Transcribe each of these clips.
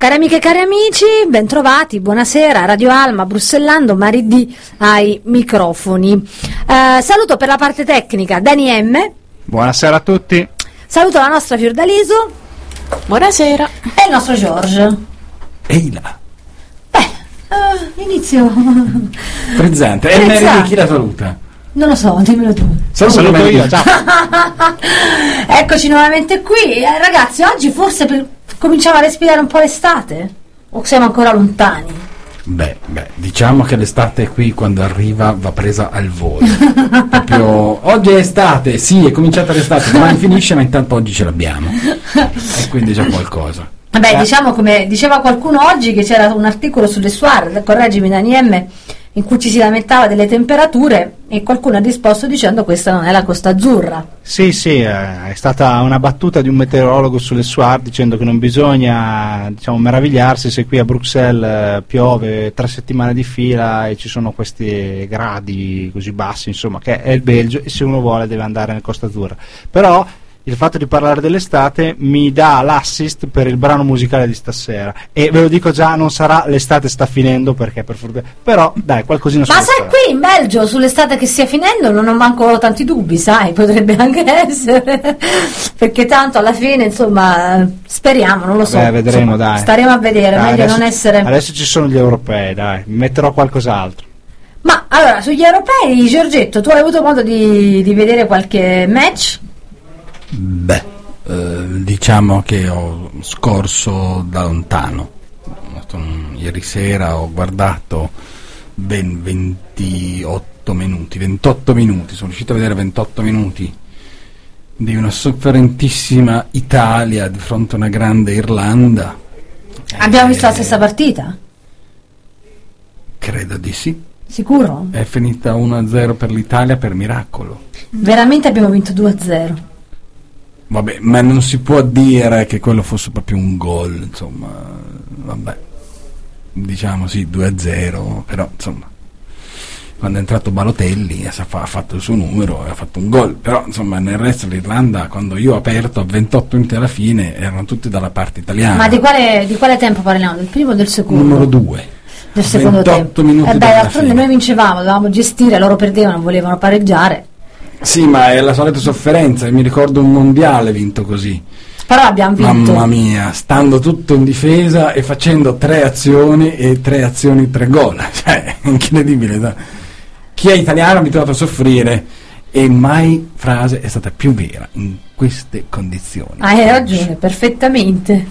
Cari amiche e cari amici, bentrovati, buonasera, Radio Alma, Brussellando, Mari D ai microfoni. Saluto per la parte tecnica Dani M. Buonasera a tutti. Saluto la nostra Fiordaliso. Buonasera. E il nostro Giorgio. Ehi là. Inizio frizzante. E Mary chi la saluta? Non lo so, dimmelo tu. Saluto io, ciao. Eccoci nuovamente qui. Ragazzi, oggi forse cominciamo a respirare un po' l'estate? O siamo ancora lontani? Beh, diciamo che l'estate qui quando arriva va presa al volo. Proprio, oggi è estate, sì, è cominciata l'estate, domani finisce, ma intanto oggi ce l'abbiamo. E quindi c'è qualcosa. Vabbè, diciamo come diceva qualcuno oggi che c'era un articolo sulle Suar, correggimi Dani M, in cui ci si lamentava delle temperature e qualcuno ha risposto dicendo questa non è la Costa Azzurra. Sì, è stata una battuta di un meteorologo sulle Suar dicendo che non bisogna, meravigliarsi se qui a Bruxelles piove 3 settimane di fila e ci sono questi gradi così bassi, insomma, che è il Belgio, e se uno vuole deve andare nella Costa Azzurra. Però il fatto di parlare dell'estate mi dà l'assist per il brano musicale di stasera, e ve lo dico già, non sarà l'estate sta finendo, perché per fortuna, però dai, qualcosina. Ma sai, qui in Belgio sull'estate che stia finendo non ho manco tanti dubbi, sai, potrebbe anche essere, perché tanto alla fine, insomma, speriamo, non lo so. Vedremo, insomma, dai. Staremo a vedere, dai, meglio non essere. Adesso ci sono gli europei, dai, metterò qualcos'altro. Ma allora, sugli europei, Giorgetto, tu hai avuto modo di vedere qualche match? Diciamo che ho scorso da lontano. Ieri sera ho guardato ben 28 minuti, sono riuscito a vedere 28 minuti di una sofferentissima Italia di fronte a una grande Irlanda. Abbiamo visto la stessa partita? Credo di sì. Sicuro? È finita 1-0 per l'Italia per miracolo. Veramente abbiamo vinto 2-0. Vabbè, ma non si può dire che quello fosse proprio un gol, insomma, vabbè, diciamo sì, 2-0, però insomma, quando è entrato Balotelli ha fatto il suo numero e ha fatto un gol, però insomma nel resto l'Irlanda, quando io ho aperto a 28 minuti alla fine, erano tutti dalla parte italiana. Ma di quale tempo parliamo? Del primo o del secondo? Numero 2. Del secondo 28 tempo. Minuti d'altronde noi vincevamo, dovevamo gestire, loro perdevano, volevano pareggiare. Sì, ma è la solita sofferenza, mi ricordo un mondiale vinto così. Però abbiamo vinto. Mamma mia, stando tutto in difesa e facendo 3 azioni, 3 gol. Cioè, è incredibile. Chi è italiano è abituato a soffrire, e mai frase è stata più vera in queste condizioni. Hai ragione, perfettamente.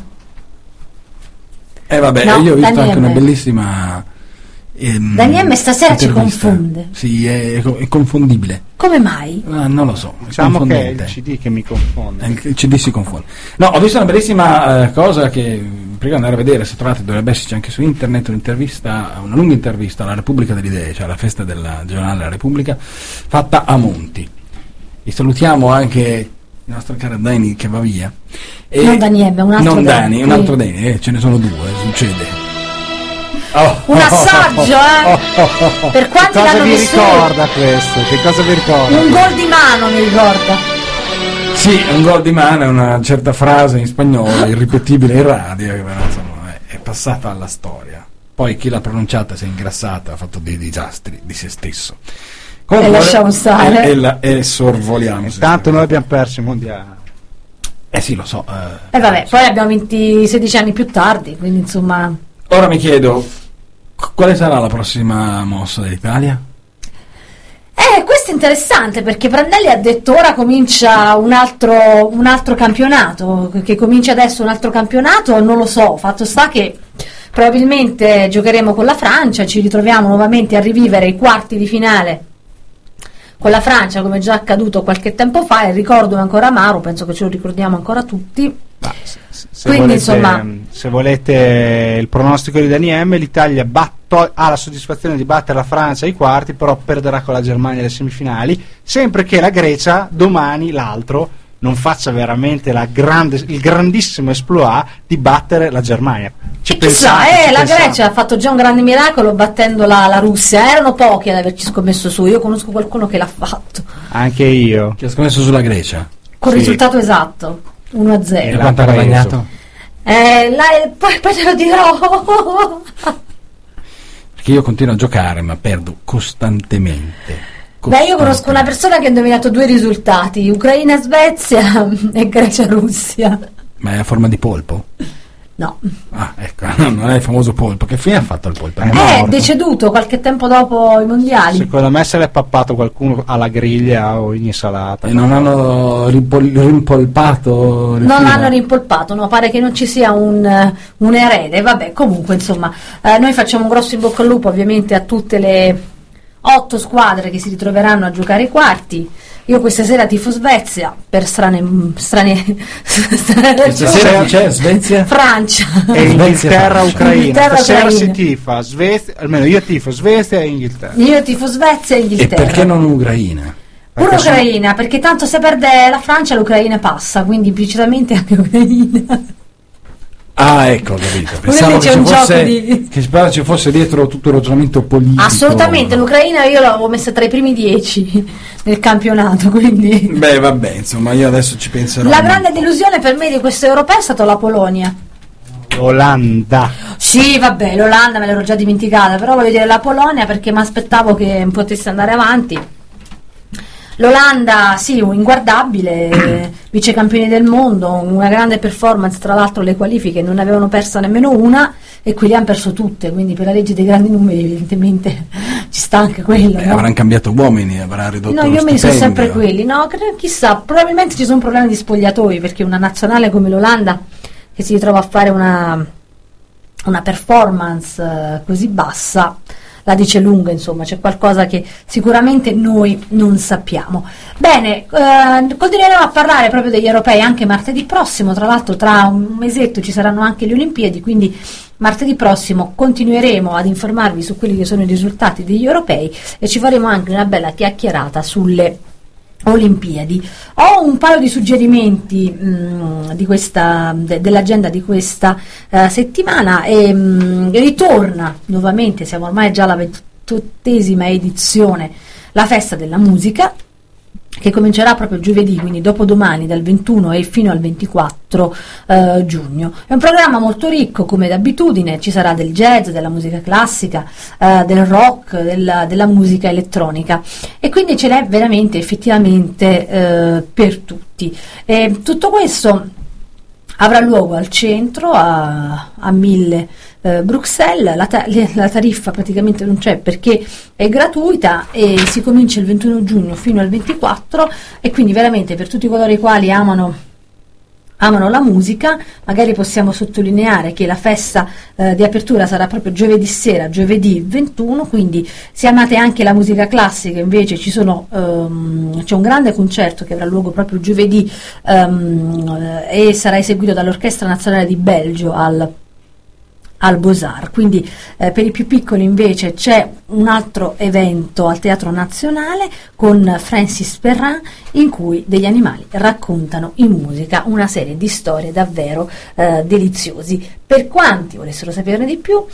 Vabbè, no, io ho visto Dani anche M. una bellissima Dani M stasera intervista. ci confonde. Sì, è confondibile. Come mai? Non lo so. Diciamo che è il CD che mi confonde. Il CD si confonde. No, ho visto una bellissima cosa che prima di andare a vedere, se trovate, dovrebbe esserci anche su internet, una lunga intervista alla Repubblica delle Idee, cioè alla festa del giornale della Repubblica, fatta a Monti. E salutiamo anche il nostro caro Dani che va via. Non Dani M, un altro non Dani. Un altro Dani, ce ne sono 2, succede. Un assaggio, per quanti l'hanno vissuto. Che cosa vi ricorda questo? Che cosa vi ricorda? Un gol di mano mi ricorda. Sì, un gol di mano è una certa frase in spagnolo irripetibile in radio, che però, insomma, è passata alla storia. Poi chi l'ha pronunciata si è ingrassata, ha fatto dei disastri di se stesso. Comunque, e lasciamo stare. E sorvoliamo. Intanto noi abbiamo perso il mondiale. Sì, lo so. Vabbè, poi abbiamo 16 anni più tardi, quindi insomma. Ora mi chiedo, quale sarà la prossima mossa dell'Italia? Questo è interessante, perché Prandelli ha detto ora comincia un altro campionato, che comincia adesso un altro campionato, non lo so, fatto sta che probabilmente giocheremo con la Francia, ci ritroviamo nuovamente a rivivere i quarti di finale con la Francia, come già accaduto qualche tempo fa, e ricordo ancora amaro, penso che ce lo ricordiamo ancora tutti. Quindi insomma, se volete il pronostico di Dani M, l'Italia ha la soddisfazione di battere la Francia ai quarti, però perderà con la Germania alle semifinali, sempre che la Grecia domani, l'altro, non faccia veramente il grandissimo exploit di battere la Germania. Chissà, la Grecia ha fatto già un grande miracolo battendo la Russia, erano pochi ad averci scommesso su, io conosco qualcuno che l'ha fatto. Anche io. Che ha scommesso sulla Grecia? Con il risultato esatto, 1-0. E quanto ha guadagnato? Poi te lo dirò. Perché io continuo a giocare ma perdo costantemente. Beh, io conosco una persona che ha indovinato 2 risultati: Ucraina-Svezia e Grecia-Russia. Ma è a forma di polpo? No. Ah, ecco, non è il famoso polpo. Che fine ha fatto il polpo? È deceduto qualche tempo dopo i mondiali. Secondo me se l'è pappato qualcuno alla griglia o in insalata. E non hanno rimpolpato? Non hanno rimpolpato, no, pare che non ci sia un erede. Vabbè, comunque, insomma, noi facciamo un grosso in bocca al lupo ovviamente a tutte le 8 squadre che si ritroveranno a giocare i quarti. Io questa sera tifo Svezia per strane questa sera c'è Svezia? Francia e Inghilterra Ucraina. Stasera Ucraina. si tifa Svezia, almeno io tifo Svezia e Inghilterra. Io tifo Svezia e Inghilterra. E perché non Ucraina? Pure Ucraina, perché tanto se perde la Francia l'Ucraina passa, quindi implicitamente anche Ucraina. Ah, ecco, ho capito. Pensavo che ci fosse dietro tutto il ragionamento politico. Assolutamente, l'Ucraina io l'avevo messa tra i primi 10 nel campionato, quindi. Beh, vabbè, insomma, io adesso ci penserò. La grande delusione per me di questo europeo è stata la Polonia. L'Olanda. Sì, vabbè, l'Olanda me l'ero già dimenticata, però voglio dire la Polonia perché mi aspettavo che potesse andare avanti. L'Olanda, sì, un inguardabile, vicecampioni del mondo, una grande performance, tra l'altro le qualifiche non ne avevano persa nemmeno una e qui le hanno perso tutte, quindi per la legge dei grandi numeri evidentemente ci sta anche quello. No? Avranno cambiato uomini, avrà ridotto no, lo io mi sono stipendio. sempre quelli, no, chissà, probabilmente ci sono problemi di spogliatoi perché una nazionale come l'Olanda che si ritrova a fare una performance così bassa la dice lunga, insomma, c'è qualcosa che sicuramente noi non sappiamo. Bene, continueremo a parlare proprio degli europei anche martedì prossimo, tra l'altro tra un mesetto ci saranno anche le Olimpiadi, quindi martedì prossimo continueremo ad informarvi su quelli che sono i risultati degli europei e ci faremo anche una bella chiacchierata sulle Olimpiadi. Ho un paio di suggerimenti di dell'agenda di questa settimana e ritorna nuovamente, siamo ormai già alla 28esima edizione, la festa della musica che comincerà proprio giovedì, quindi dopodomani dal 21 e fino al 24 giugno. È un programma molto ricco come d'abitudine, ci sarà del jazz, della musica classica, del rock, della musica elettronica e quindi ce n'è veramente effettivamente per tutti. E tutto questo avrà luogo al centro a 1000 Bruxelles, la tariffa praticamente non c'è perché è gratuita e si comincia il 21 giugno fino al 24 e quindi veramente per tutti coloro i quali amano la musica, magari possiamo sottolineare che la festa di apertura sarà proprio giovedì sera, giovedì 21, quindi se amate anche la musica classica invece c'è un grande concerto che avrà luogo proprio giovedì e sarà eseguito dall'Orchestra Nazionale di Belgio al Beaux-Arts, quindi per i più piccoli invece c'è un altro evento al Teatro Nazionale con Francis Perrin in cui degli animali raccontano in musica una serie di storie davvero deliziosi. Per quanti volessero saperne di più,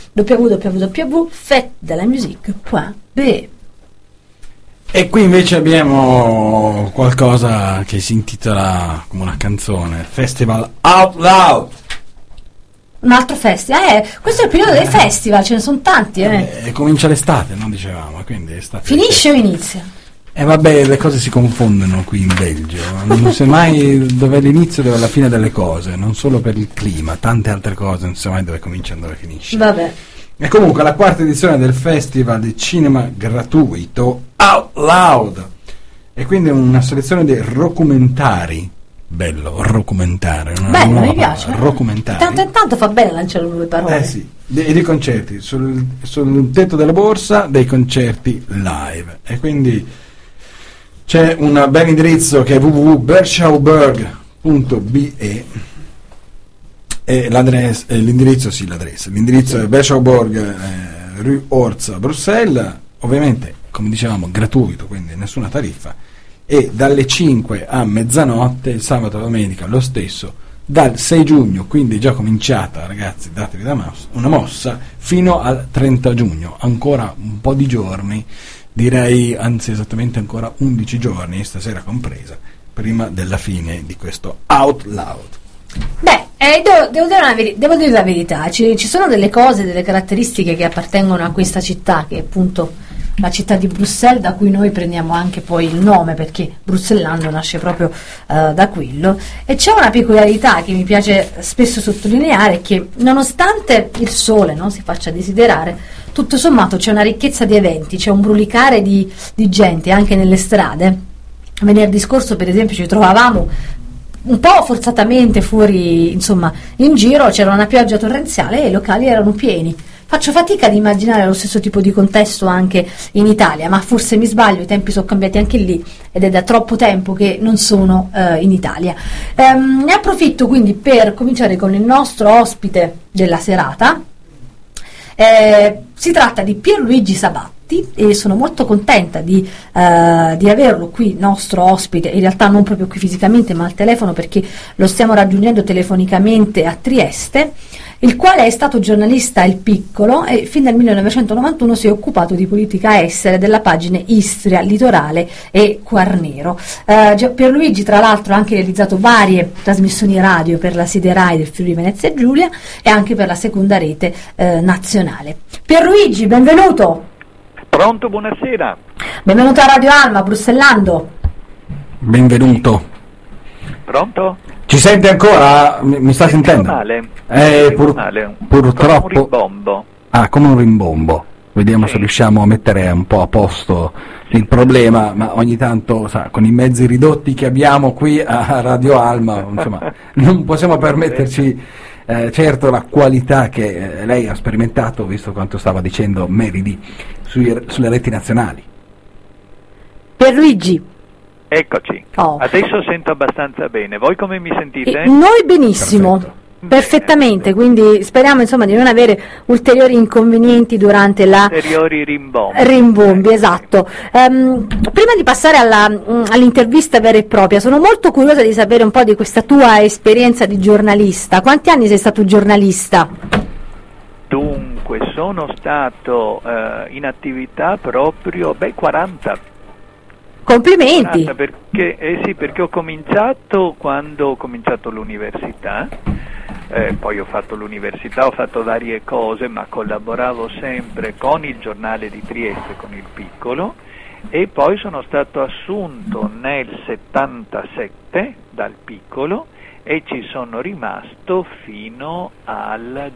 www.fetdelamusique.be. E qui invece abbiamo qualcosa che si intitola come una canzone, Festival Out Loud. Un altro festival, questo è il periodo dei festival, ce ne sono tanti. Comincia l'estate, no? Dicevamo, quindi estate. Finisce o inizia? Vabbè, le cose si confondono qui in Belgio, non sai mai dove è l'inizio e dove è la fine delle cose, non solo per il clima, tante altre cose, non sai mai dove comincia e dove finisce. Vabbè. E comunque la 4ª edizione del Festival di Cinema Gratuito Out Loud, e quindi una selezione di rockumentari. Bello, rockumentare. Bello, mi piace. Rockumentare. Tanto in tanto fa bene lanciare nuove parole. Sì, dei concerti sul tetto della borsa, dei concerti live. E quindi c'è un bel indirizzo che è www.berschauberg.be e l'indirizzo è Berschauberg Rue Orza, Bruxelles, ovviamente come dicevamo gratuito, quindi nessuna tariffa. E dalle 5 a mezzanotte, il sabato e la domenica lo stesso, dal 6 giugno, quindi già cominciata, ragazzi, datevi una mossa, fino al 30 giugno, ancora un po' di giorni, direi, anzi esattamente ancora 11 giorni, stasera compresa, prima della fine di questo Out Loud. Beh, Devo dire la verità, ci sono delle cose, delle caratteristiche che appartengono a questa città, che è appunto la città di Bruxelles, da cui noi prendiamo anche poi il nome, perché Bruxellando nasce proprio da quello, e c'è una peculiarità che mi piace spesso sottolineare, che nonostante il sole non si faccia desiderare, tutto sommato c'è una ricchezza di eventi, c'è un brulicare di gente anche nelle strade. Venerdì scorso per esempio ci trovavamo un po' forzatamente fuori, insomma, in giro, c'era una pioggia torrenziale e i locali erano pieni. Faccio fatica ad immaginare lo stesso tipo di contesto anche in Italia, ma forse mi sbaglio, i tempi sono cambiati anche lì ed è da troppo tempo che non sono in Italia. Ne approfitto quindi per cominciare con il nostro ospite della serata. Si tratta di Pierluigi Sabatti e sono molto contenta di averlo qui, nostro ospite, in realtà non proprio qui fisicamente ma al telefono, perché lo stiamo raggiungendo telefonicamente a Trieste, il quale è stato giornalista a Il Piccolo e fin dal 1991 si è occupato di politica estera della pagina Istria, Litorale e Quarnero. Pierluigi tra l'altro ha anche realizzato varie trasmissioni radio per la sede Rai del Friuli Venezia Giulia e anche per la seconda rete nazionale. Pierluigi, benvenuto! Pronto, buonasera. Benvenuto a Radio Alma, Bruxellando. Benvenuto. Pronto? Ci sente ancora? Mi sta sentendo? Male. Purtroppo. Come un rimbombo. Come un rimbombo. Vediamo sì, se riusciamo a mettere un po' a posto il problema, ma ogni tanto, con i mezzi ridotti che abbiamo qui a Radio Alma, insomma, non possiamo permetterci certo la qualità che lei ha sperimentato, visto quanto stava dicendo Meridi sulle reti nazionali. Pierluigi. Eccoci. Adesso sento abbastanza bene. Voi come mi sentite? Noi benissimo. Perfetto. Perfettamente, quindi speriamo insomma di non avere ulteriori inconvenienti durante ulteriori rimbombi. Rimbombi, esatto. Prima di passare all'intervista vera e propria, sono molto curiosa di sapere un po' di questa tua esperienza di giornalista. Quanti anni sei stato giornalista? Dunque, sono stato in attività proprio 40. Complimenti. Perché ho cominciato quando ho cominciato l'università. Poi ho fatto l'università, ho fatto varie cose, ma collaboravo sempre con il giornale di Trieste, con Il Piccolo, e poi sono stato assunto nel 77 dal Piccolo e ci sono rimasto fino al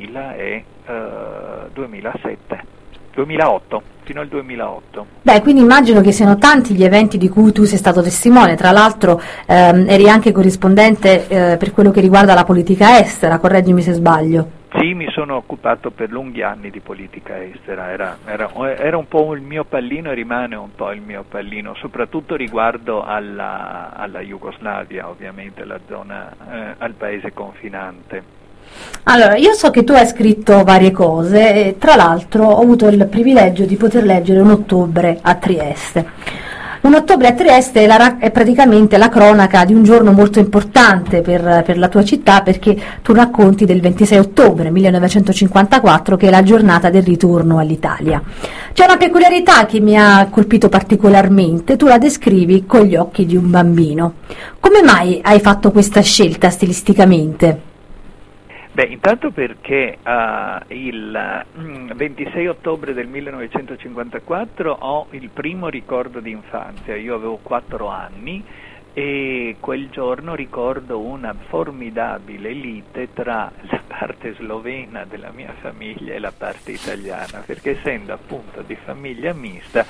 2008, fino al 2008. Beh, quindi immagino che siano tanti gli eventi di cui tu sei stato testimone, tra l'altro eri anche corrispondente per quello che riguarda la politica estera, correggimi se sbaglio. Sì, mi sono occupato per lunghi anni di politica estera, era un po' il mio pallino e rimane un po' il mio pallino, soprattutto riguardo alla Jugoslavia, ovviamente, la zona, al paese confinante. Allora, io so che tu hai scritto varie cose e tra l'altro ho avuto il privilegio di poter leggere Un ottobre a Trieste. Un ottobre a Trieste è praticamente la cronaca di un giorno molto importante per la tua città, perché tu racconti del 26 ottobre 1954, che è la giornata del ritorno all'Italia. C'è una peculiarità che mi ha colpito particolarmente, tu la descrivi con gli occhi di un bambino. Come mai hai fatto questa scelta stilisticamente? Intanto perché il 26 ottobre del 1954 ho il primo ricordo di infanzia. Io avevo 4 anni e quel giorno ricordo una formidabile lite tra la parte slovena della mia famiglia e la parte italiana, perché essendo appunto di famiglia mista,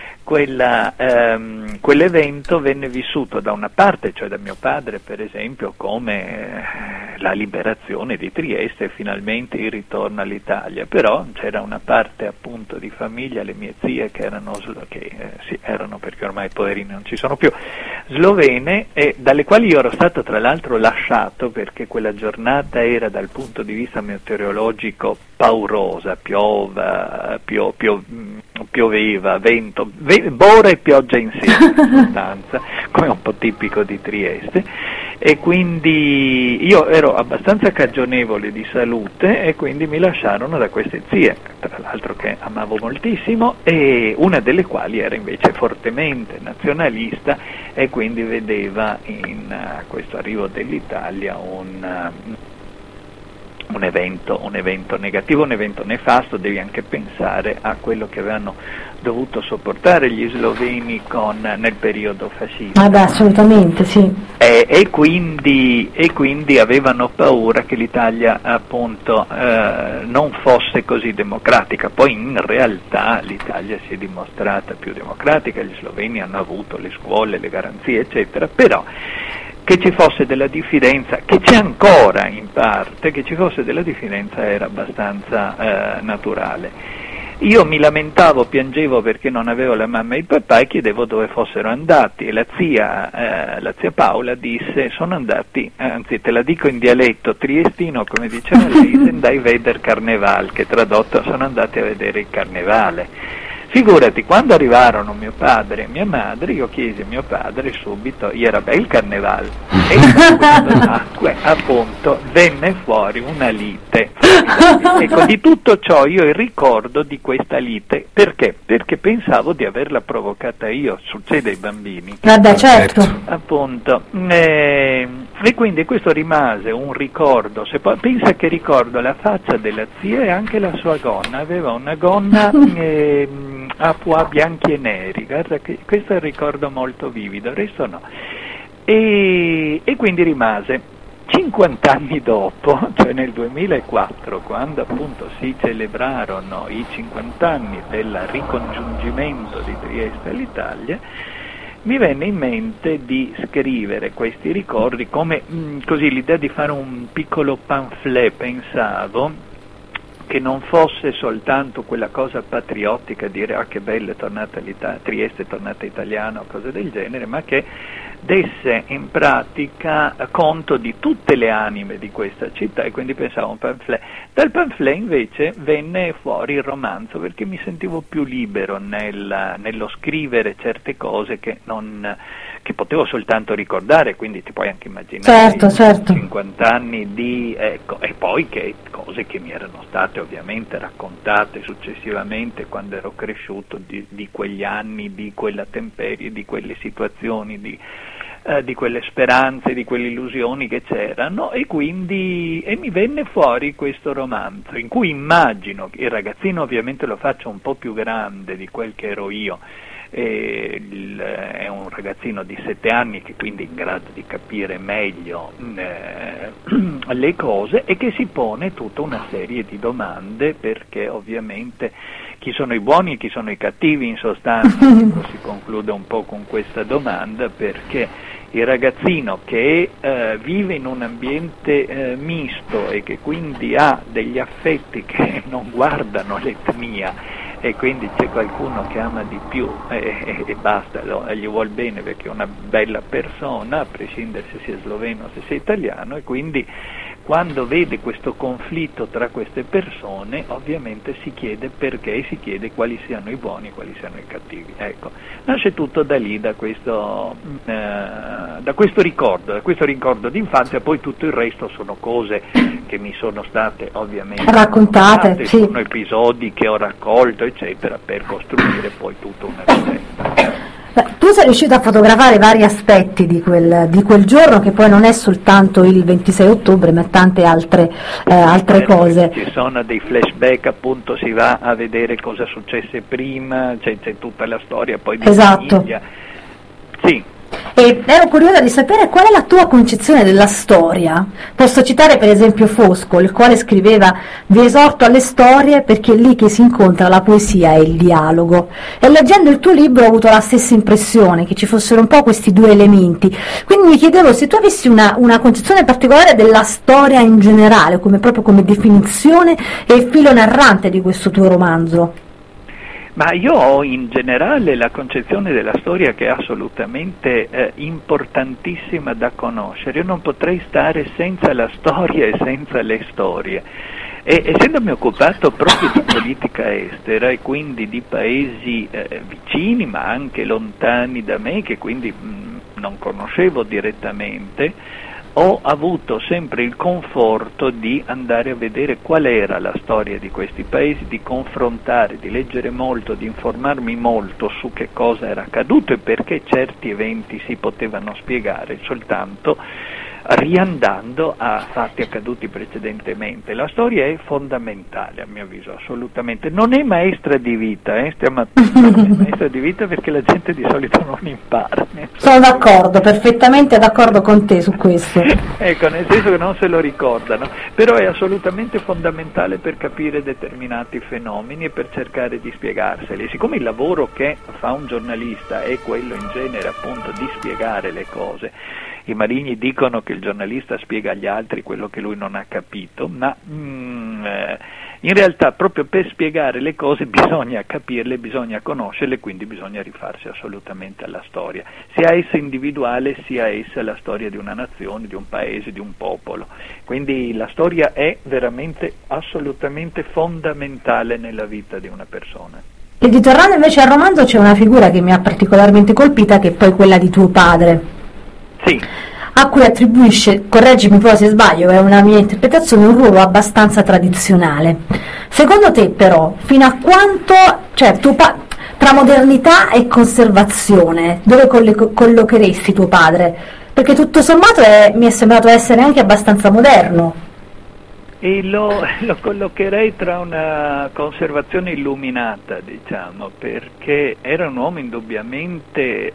quell'evento venne vissuto da una parte, cioè da mio padre per esempio, come la liberazione di Trieste e finalmente il ritorno all'Italia, però c'era una parte appunto di famiglia, le mie zie che erano perché ormai poverini non ci sono più, slovene, e dalle quali io ero stato tra l'altro lasciato perché quella giornata era dal punto di vista meteorologico paurosa, pioveva, vento, bora e pioggia insieme in sostanza, come un po' tipico di Trieste, e quindi io ero abbastanza cagionevole di salute e quindi mi lasciarono da queste zie, tra l'altro che amavo moltissimo, e una delle quali era invece fortemente nazionalista e quindi vedeva in questo arrivo dell'Italia un evento negativo, un evento nefasto. Devi anche pensare a quello che avevano dovuto sopportare gli sloveni nel periodo fascista. Beh, assolutamente, sì. E quindi avevano paura che l'Italia appunto non fosse così democratica. Poi in realtà l'Italia si è dimostrata più democratica, gli sloveni hanno avuto le scuole, le garanzie, eccetera, però che ci fosse della diffidenza, che c'è ancora in parte, che ci fosse della diffidenza era abbastanza naturale. Io mi lamentavo, piangevo perché non avevo la mamma e il papà e chiedevo dove fossero andati, e la zia Paola disse: sono andati, anzi te la dico in dialetto triestino come diceva lei, andai a vedere Carneval, che tradotto sono andati a vedere il Carnevale. Figurati, quando arrivarono mio padre e mia madre, io chiesi a mio padre subito, era bel Carneval, e questo nacque, appunto, venne fuori una lite. Ecco, di tutto ciò io il ricordo di questa lite, perché? Perché pensavo di averla provocata io, succede ai bambini. Vabbè, certo. Appunto, e quindi questo rimase un ricordo. Pensa che ricordo la faccia della zia e anche la sua gonna, aveva una gonna a pois bianchi e neri, guarda che questo è il ricordo molto vivido, il resto no. E quindi rimase 50 anni dopo, cioè nel 2004, quando appunto si celebrarono i 50 anni del ricongiungimento di Trieste all'Italia, mi venne in mente di scrivere questi ricordi come così, l'idea di fare un piccolo pamphlet, pensavo, che non fosse soltanto quella cosa patriottica, dire ah che bello è tornata Trieste è tornata italiana o cose del genere, ma che desse in pratica conto di tutte le anime di questa città, e quindi pensavo a un pamphlet. Dal pamphlet invece venne fuori il romanzo, perché mi sentivo più libero nello scrivere certe cose che potevo soltanto ricordare, quindi ti puoi anche immaginare certo. 50 anni di ecco, e poi che cose che mi erano state ovviamente raccontate successivamente quando ero cresciuto, di quegli anni, di quella temperie, di quelle situazioni, di quelle speranze, di quelle illusioni che c'erano, e quindi mi venne fuori questo romanzo in cui immagino che il ragazzino, ovviamente lo faccio un po' più grande di quel che ero io, è un ragazzino di 7 anni che quindi è in grado di capire meglio le cose, e che si pone tutta una serie di domande, perché ovviamente chi sono i buoni e chi sono i cattivi, in sostanza si conclude un po' con questa domanda, perché il ragazzino che vive in un ambiente misto e che quindi ha degli affetti che non guardano l'etnia, e quindi c'è qualcuno che ama di più e basta, gli vuol bene perché è una bella persona, a prescindere se sia sloveno o se sia italiano, e quindi quando vede questo conflitto tra queste persone ovviamente si chiede perché, e si chiede quali siano i buoni e quali siano i cattivi. Ecco, nasce tutto da lì, da questo ricordo d'infanzia. Poi tutto il resto sono cose che mi sono state ovviamente raccontate, sì. Sono episodi che ho raccolto eccetera, per costruire poi tutta una vicenda. Tu sei riuscito a fotografare vari aspetti di quel giorno, che poi non è soltanto il 26 ottobre, ma tante altre cose. Ci sono dei flashback, appunto, si va a vedere cosa successe prima, c'è tutta la storia poi di famiglia. Sì. E ero curiosa di sapere qual è la tua concezione della storia. Posso citare per esempio Fosco, il quale scriveva: vi esorto alle storie perché è lì che si incontra la poesia e il dialogo. E leggendo il tuo libro ho avuto la stessa impressione, che ci fossero un po' questi due elementi. Quindi mi chiedevo se tu avessi una concezione particolare della storia in generale, proprio come definizione e filo narrante di questo tuo romanzo. Ma io ho in generale la concezione della storia che è assolutamente importantissima da conoscere. Io non potrei stare senza la storia e senza le storie. E essendomi occupato proprio di politica estera e quindi di paesi vicini ma anche lontani da me, che quindi non conoscevo direttamente, ho avuto sempre il conforto di andare a vedere qual era la storia di questi paesi, di confrontare, di leggere molto, di informarmi molto su che cosa era accaduto e perché certi eventi si potevano spiegare soltanto riandando a fatti accaduti precedentemente. La storia è fondamentale, a mio avviso, assolutamente. Non è maestra di vita, stiamo attenti, è maestra di vita perché la gente di solito non impara. Sono d'accordo, perfettamente d'accordo con te su questo. Ecco, nel senso che non se lo ricordano, però è assolutamente fondamentale per capire determinati fenomeni e per cercare di spiegarseli. Siccome il lavoro che fa un giornalista è quello in genere appunto di spiegare le cose, i Maligni dicono che il giornalista spiega agli altri quello che lui non ha capito, ma in realtà proprio per spiegare le cose bisogna capirle, bisogna conoscerle, quindi bisogna rifarsi assolutamente alla storia, sia essa individuale sia essa la storia di una nazione, di un paese, di un popolo. Quindi la storia è veramente assolutamente fondamentale nella vita di una persona. E ritornando invece al romanzo, c'è una figura che mi ha particolarmente colpita, che è poi quella di tuo padre. Sì. A cui attribuisce, correggimi poi se sbaglio, è una mia interpretazione, un ruolo abbastanza tradizionale. Secondo te però, fino a quanto, cioè tra modernità e conservazione, dove collocheresti tuo padre? Perché tutto sommato mi è sembrato essere anche abbastanza moderno. E lo collocherei tra una conservazione illuminata, diciamo, perché era un uomo indubbiamente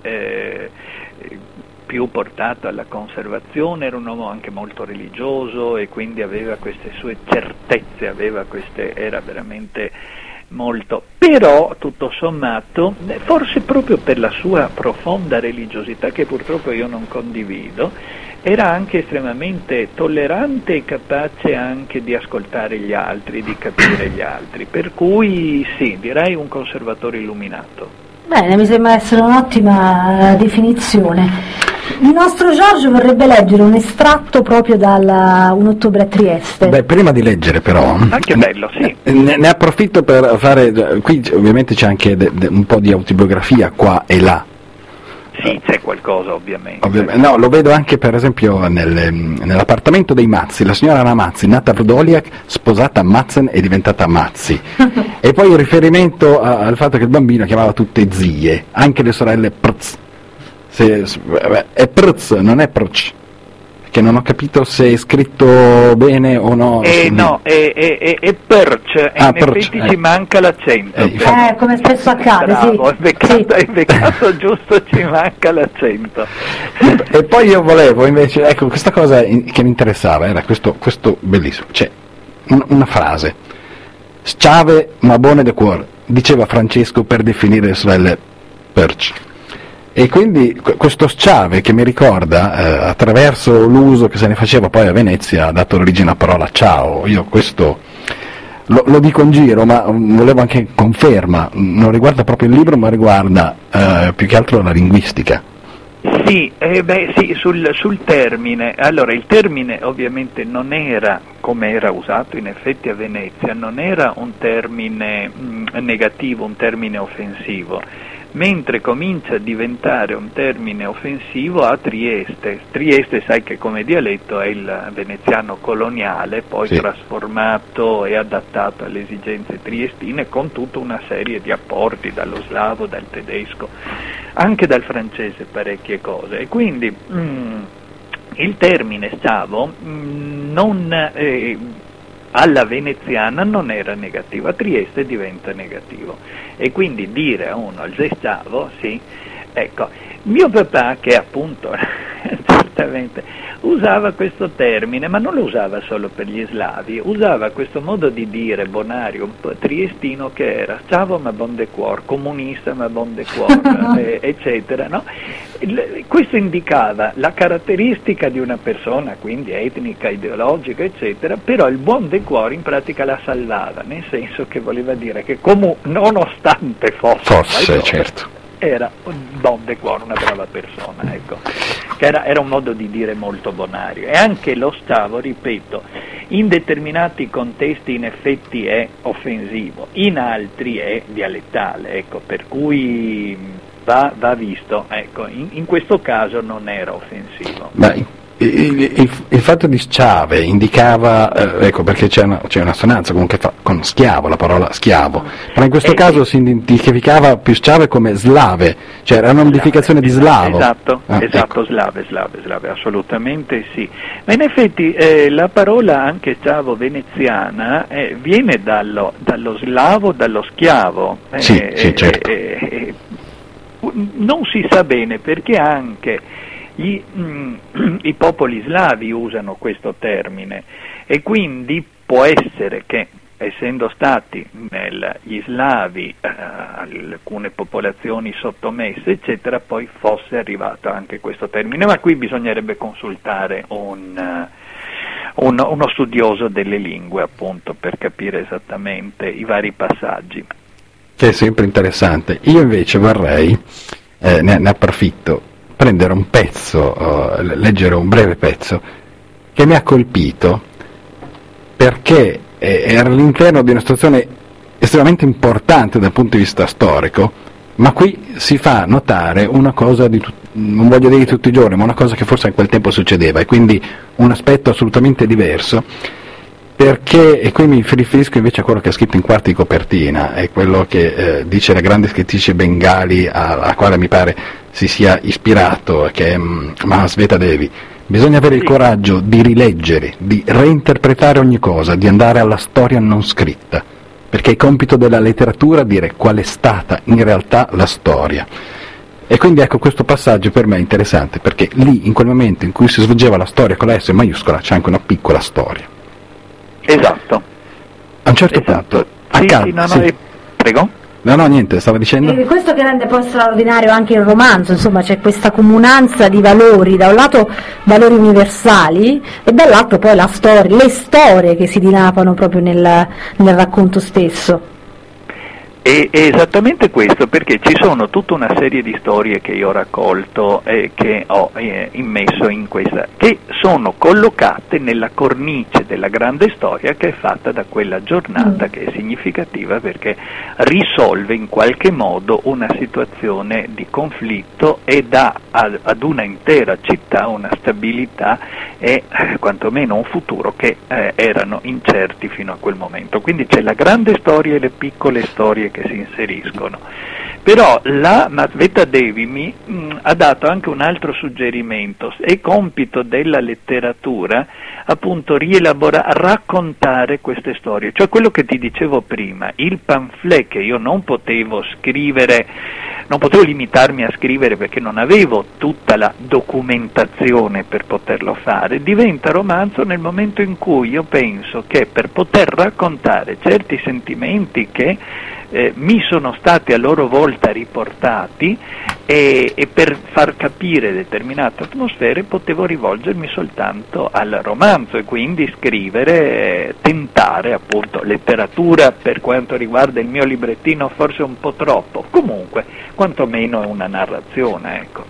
più portato alla conservazione, era un uomo anche molto religioso e quindi aveva queste sue certezze, era veramente molto, però tutto sommato, forse proprio per la sua profonda religiosità, che purtroppo io non condivido, era anche estremamente tollerante e capace anche di ascoltare gli altri, di capire gli altri, per cui sì, direi un conservatore illuminato. Bene, mi sembra essere un'ottima definizione. Il nostro Giorgio vorrebbe leggere un estratto proprio dal 1 ottobre a Trieste. Beh, prima di leggere però, anche bello, sì. Ne approfitto per fare, qui ovviamente c'è anche un po' di autobiografia qua e là. Sì, c'è qualcosa ovviamente. No, lo vedo anche per esempio nell'appartamento dei Mazzi, la signora Anna Mazzi, nata a Vdoliak, sposata a Matzen e diventata Mazzi. E poi il riferimento al fatto che il bambino chiamava tutte zie, anche le sorelle Prz. È Prz, non è Prc, che non ho capito se è scritto bene o no. No, è Perch, in effetti ci manca l'accento. Come spesso accade, bravo, sì. È beccato giusto, ci manca l'accento. E poi io volevo invece, ecco, questa cosa che mi interessava era questo bellissimo, c'è una frase, Sciave ma buone de cuore, diceva Francesco per definire le sorelle Perch. E quindi questo sciave che mi ricorda, attraverso l'uso che se ne faceva poi a Venezia, ha dato origine alla parola ciao. Io questo lo dico in giro, ma volevo anche conferma, non riguarda proprio il libro, ma riguarda più che altro la linguistica. Sì, sul termine. Allora, il termine ovviamente non era, come era usato in effetti a Venezia, non era un termine negativo, un termine offensivo, mentre comincia a diventare un termine offensivo a Trieste. Trieste, sai che come dialetto è il veneziano coloniale, poi sì, trasformato e adattato alle esigenze triestine, con tutta una serie di apporti dallo slavo, dal tedesco, anche dal francese parecchie cose. E quindi il termine sciavo alla veneziana non era negativo, a Trieste diventa negativo, e quindi dire a uno il sciavo, sì, ecco, mio papà che appunto certamente usava questo termine, ma non lo usava solo per gli slavi, usava questo modo di dire bonario un po' triestino che era sciavo ma bon de cuor, comunista ma bon de cuor, eccetera, no? Questo indicava la caratteristica di una persona, quindi etnica, ideologica, eccetera, però il buon de cuor in pratica la salvava, nel senso che voleva dire che nonostante fosse certo, era un buon de cuor, una brava persona, ecco, che era un modo di dire molto bonario. E anche lo sciavo, ripeto, in determinati contesti in effetti è offensivo, in altri è dialettale, ecco, per cui va visto, ecco, in questo caso non era offensivo. Beh, il fatto di sciave indicava, ecco, perché c'è una assonanza comunque con schiavo, la parola schiavo, però in questo caso si identificava più sciave come slave, cioè era una modificazione di slavo. Esatto, ecco. slave, assolutamente sì. Ma in effetti la parola anche schiavo veneziana viene dallo slavo, dallo schiavo. Sì, certo. Non si sa bene perché anche i popoli slavi usano questo termine, e quindi può essere che, essendo stati gli slavi alcune popolazioni sottomesse eccetera, poi fosse arrivato anche questo termine, ma qui bisognerebbe consultare uno studioso delle lingue, appunto, per capire esattamente i vari passaggi. Che è sempre interessante. Io invece vorrei, ne approfitto, prendere un pezzo, leggere un breve pezzo che mi ha colpito perché era all'interno di una situazione estremamente importante dal punto di vista storico, ma qui si fa notare una cosa non voglio dire di tutti i giorni, ma una cosa che forse in quel tempo succedeva, e quindi un aspetto assolutamente diverso, perché, e qui mi riferisco invece a quello che ha scritto in quarta di copertina, è quello che dice la grande scrittrice bengali alla quale mi pare si sia ispirato, che è Mahasveta Devi. Bisogna avere il coraggio di rileggere, di reinterpretare ogni cosa, di andare alla storia non scritta, perché è compito della letteratura dire qual è stata in realtà la storia. E quindi ecco, questo passaggio per me è interessante, perché lì, in quel momento in cui si svolgeva la storia con la S maiuscola, c'è anche una piccola storia. Esatto. A un certo punto accade. Prego? No, niente, stava dicendo. E questo che rende poi straordinario anche il romanzo, insomma, c'è questa comunanza di valori, da un lato valori universali e dall'altro poi la storia, le storie che si dilapano proprio nel racconto stesso. È esattamente questo, perché ci sono tutta una serie di storie che io ho raccolto e che ho immesso in questa, che sono collocate nella cornice della grande storia che è fatta da quella giornata, che è significativa perché risolve in qualche modo una situazione di conflitto e dà ad una intera città una stabilità e quantomeno un futuro che erano incerti fino a quel momento. Quindi c'è la grande storia e le piccole storie che si inseriscono. Però la Mahasveta Devi mi ha dato anche un altro suggerimento: è compito della letteratura appunto raccontare queste storie, cioè quello che ti dicevo prima, il pamphlet che io non potevo scrivere, non potevo limitarmi a scrivere perché non avevo tutta la documentazione per poterlo fare, diventa romanzo nel momento in cui io penso che per poter raccontare certi sentimenti che mi sono stati a loro volta riportati e per far capire determinate atmosfere potevo rivolgermi soltanto al romanzo e quindi scrivere, tentare appunto letteratura. Per quanto riguarda il mio librettino forse un po' troppo, comunque quantomeno è una narrazione, ecco.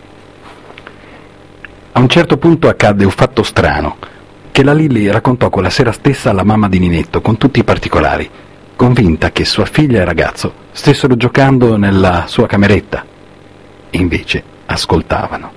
A un certo punto accadde un fatto strano che la Lilli raccontò quella sera stessa alla mamma di Ninetto con tutti i particolari, convinta che sua figlia e il ragazzo stessero giocando nella sua cameretta e invece ascoltavano.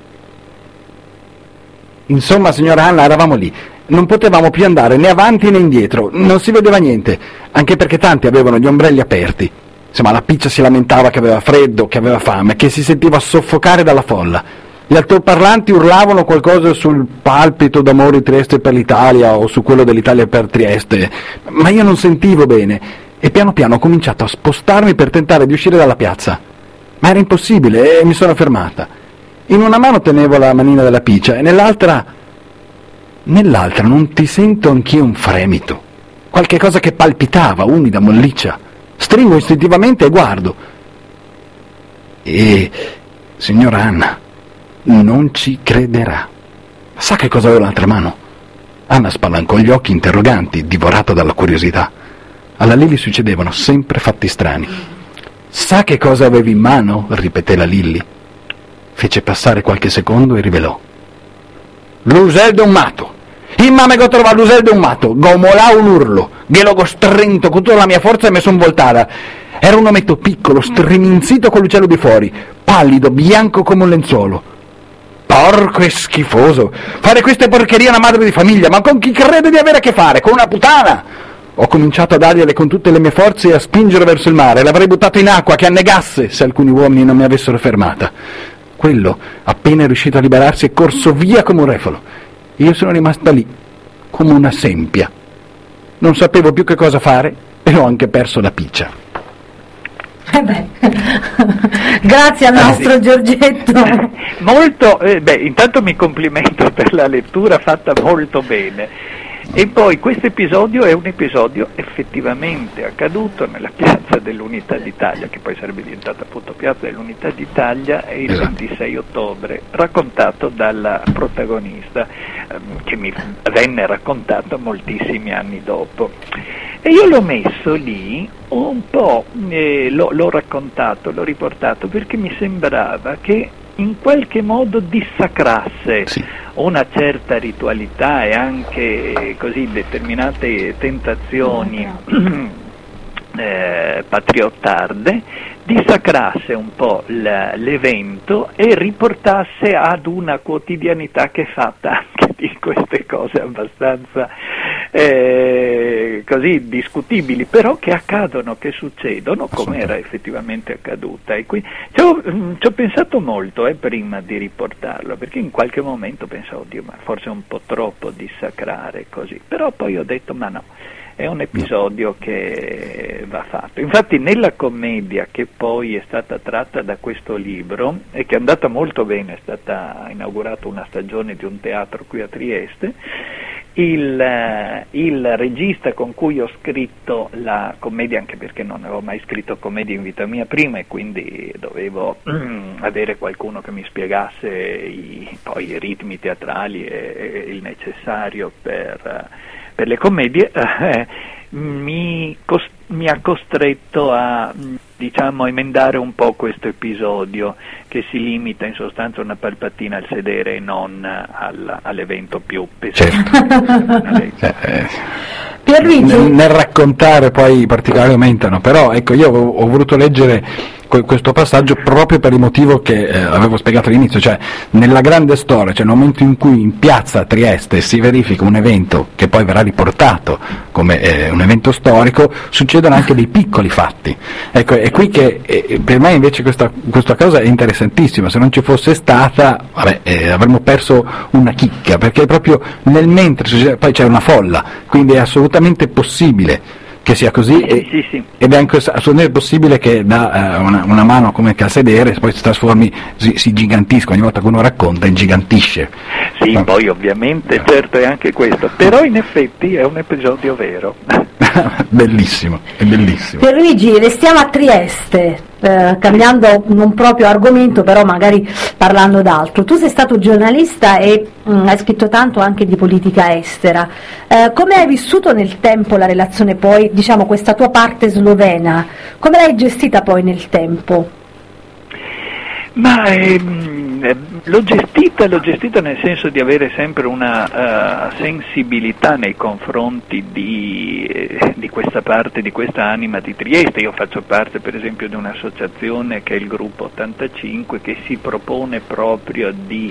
Insomma, signora Anna, eravamo lì, non potevamo più andare né avanti né indietro, non si vedeva niente, anche perché tanti avevano gli ombrelli aperti. Insomma, la Piccia si lamentava che aveva freddo, che aveva fame, che si sentiva soffocare dalla folla. Gli altoparlanti urlavano qualcosa sul palpito d'amore di Trieste per l'Italia o su quello dell'Italia per Trieste, ma io non sentivo bene e piano piano ho cominciato a spostarmi per tentare di uscire dalla piazza, ma era impossibile e mi sono fermata. In una mano tenevo la manina della Piccia e nell'altra non ti sento anch'io un fremito, qualche cosa che palpitava, umida, molliccia. Stringo istintivamente e guardo. E, signora Anna, non ci crederà. Sa che cosa avevo nell'altra mano? Anna spalancò gli occhi interroganti, divorata dalla curiosità. Alla Lilli succedevano sempre fatti strani. Sa che cosa avevi in mano? Ripeté la Lilli. Fece passare qualche secondo e rivelò. L'usel d'un matto. Il mame che ho trovato l'usel d'un matto. Gomolà un urlo. Glielo costrinto con tutta la mia forza e mi son voltata. Era un ometto piccolo, striminzito con l'uccello di fuori, pallido, bianco come un lenzuolo. Porco e schifoso! Fare queste porcherie a una madre di famiglia, ma con chi crede di avere a che fare? Con una puttana! Ho cominciato a dargliele con tutte le mie forze e a spingere verso il mare. L'avrei buttato in acqua, che annegasse, se alcuni uomini non mi avessero fermata. Quello, appena è riuscito a liberarsi, è corso via come un refolo. Io sono rimasta lì, come una sempia. Non sapevo più che cosa fare e ho anche perso la piccia. Grazie al nostro Giorgetto. Molto, intanto mi complimento per la lettura fatta molto bene. E poi questo episodio è un episodio effettivamente accaduto nella piazza dell'Unità d'Italia, che poi sarebbe diventata appunto piazza dell'Unità d'Italia, il 26 ottobre, raccontato dalla protagonista, che mi venne raccontato moltissimi anni dopo. E io l'ho messo lì un po', l'ho raccontato, l'ho riportato, perché mi sembrava che in qualche modo dissacrasse una certa ritualità e anche così determinate tentazioni patriottarde, dissacrasse un po' l'evento e riportasse ad una quotidianità che è fatta anche di queste cose abbastanza così discutibili, però che accadono, che succedono, come era effettivamente accaduta. E qui ci ho pensato molto prima di riportarlo, perché in qualche momento pensavo, oddio, ma forse è un po' troppo dissacrare così, però poi ho detto, ma no, è un episodio che va fatto. Infatti nella commedia che poi è stata tratta da questo libro e che è andata molto bene, è stata inaugurata una stagione di un teatro qui a Trieste, il regista con cui ho scritto la commedia, anche perché non avevo mai scritto commedia in vita mia prima e quindi dovevo avere qualcuno che mi spiegasse poi i ritmi teatrali e il necessario per le commedie, mi ha costretto a, diciamo, emendare un po' questo episodio, che si limita in sostanza a una palpatina al sedere e non all'evento più pesante. Certo. Nel raccontare poi i particolari aumentano, però ecco, io ho voluto leggere questo passaggio proprio per il motivo che avevo spiegato all'inizio, cioè nella grande storia, cioè nel momento in cui in piazza Trieste si verifica un evento che poi verrà riportato come un evento storico, succedono anche dei piccoli fatti. Ecco, è qui che per me invece questa cosa è interessantissima. Se non ci fosse stata, avremmo perso una chicca, perché proprio nel mentre poi c'è una folla, quindi è assolutamente possibile che sia così, sì. Ed è anche assolutamente possibile che da una mano come che a sedere poi si trasformi, si gigantisca, ogni volta che uno racconta ingigantisce. Sì, poi ovviamente, certo, è anche questo, però in effetti è un episodio vero. Bellissimo, è bellissimo. Pierluigi, restiamo a Trieste, cambiando non proprio argomento, però magari parlando d'altro. Tu sei stato giornalista e hai scritto tanto anche di politica estera. Come hai vissuto nel tempo la relazione poi, diciamo, questa tua parte slovena? Come l'hai gestita poi nel tempo? Ma l'ho gestita nel senso di avere sempre una sensibilità nei confronti di questa parte, di questa anima di Trieste. Io faccio parte per esempio di un'associazione che è il Gruppo 85, che si propone proprio di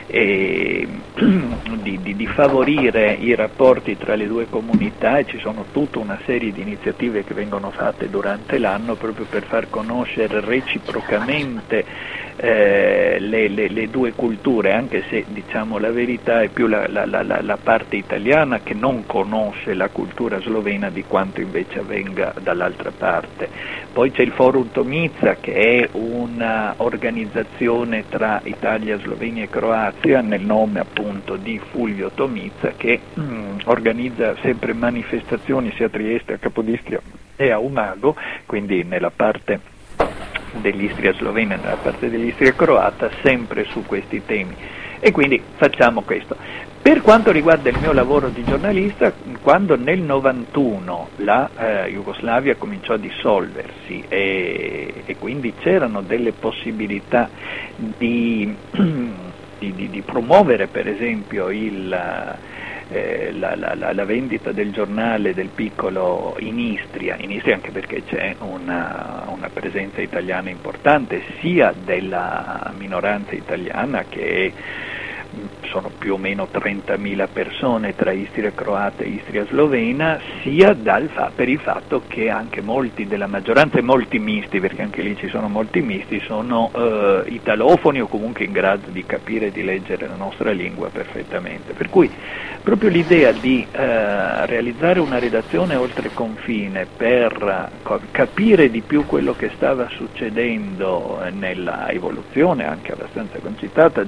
favorire i rapporti tra le due comunità, e ci sono tutta una serie di iniziative che vengono fatte durante l'anno proprio per far conoscere reciprocamente le due culture, anche se, diciamo la verità, è più la parte italiana che non conosce la cultura slovena di quanto invece avvenga dall'altra parte. Poi c'è il Forum Tomica, che è una organizzazione tra Italia, Slovenia e Croazia, nel nome appunto di Fulvio Tomica, che organizza sempre manifestazioni sia a Trieste, a Capodistria e a Umago, quindi nella parte dell'Istria slovena e nella parte dell'Istria croata, sempre su questi temi, e quindi facciamo questo. Per quanto riguarda il mio lavoro di giornalista, quando nel 91 la Jugoslavia cominciò a dissolversi e quindi c'erano delle possibilità di promuovere per esempio la vendita del giornale del piccolo in Istria anche perché c'è una presenza italiana importante, sia della minoranza italiana, che sono più o meno 30.000 persone tra Istria croata e Istria slovena, sia per il fatto che anche molti della maggioranza, e molti misti, perché anche lì ci sono molti misti, sono italofoni o comunque in grado di capire e di leggere la nostra lingua perfettamente. Per cui proprio l'idea di realizzare una redazione oltre confine per capire di più quello che stava succedendo nella evoluzione anche abbastanza concitata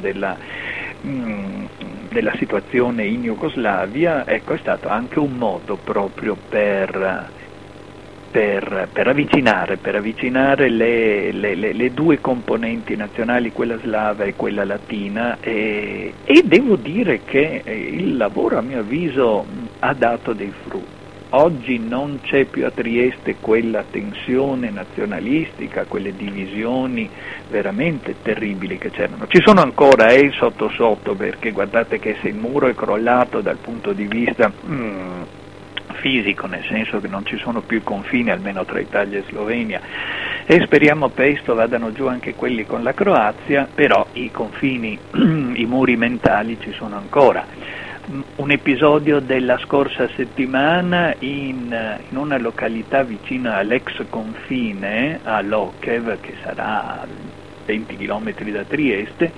della situazione in Jugoslavia, ecco, è stato anche un modo proprio per avvicinare le due componenti nazionali, quella slava e quella latina, e devo dire che il lavoro, a mio avviso, ha dato dei frutti. Oggi non c'è più a Trieste quella tensione nazionalistica, quelle divisioni veramente terribili che c'erano. Ci sono ancora sotto, perché guardate che se il muro è crollato dal punto di vista fisico, nel senso che non ci sono più confini, almeno tra Italia e Slovenia, e speriamo presto vadano giù anche quelli con la Croazia, però i confini, i muri mentali ci sono ancora. Un episodio della scorsa settimana in una località vicina all'ex confine, a Lokev, che sarà 20 km da Trieste,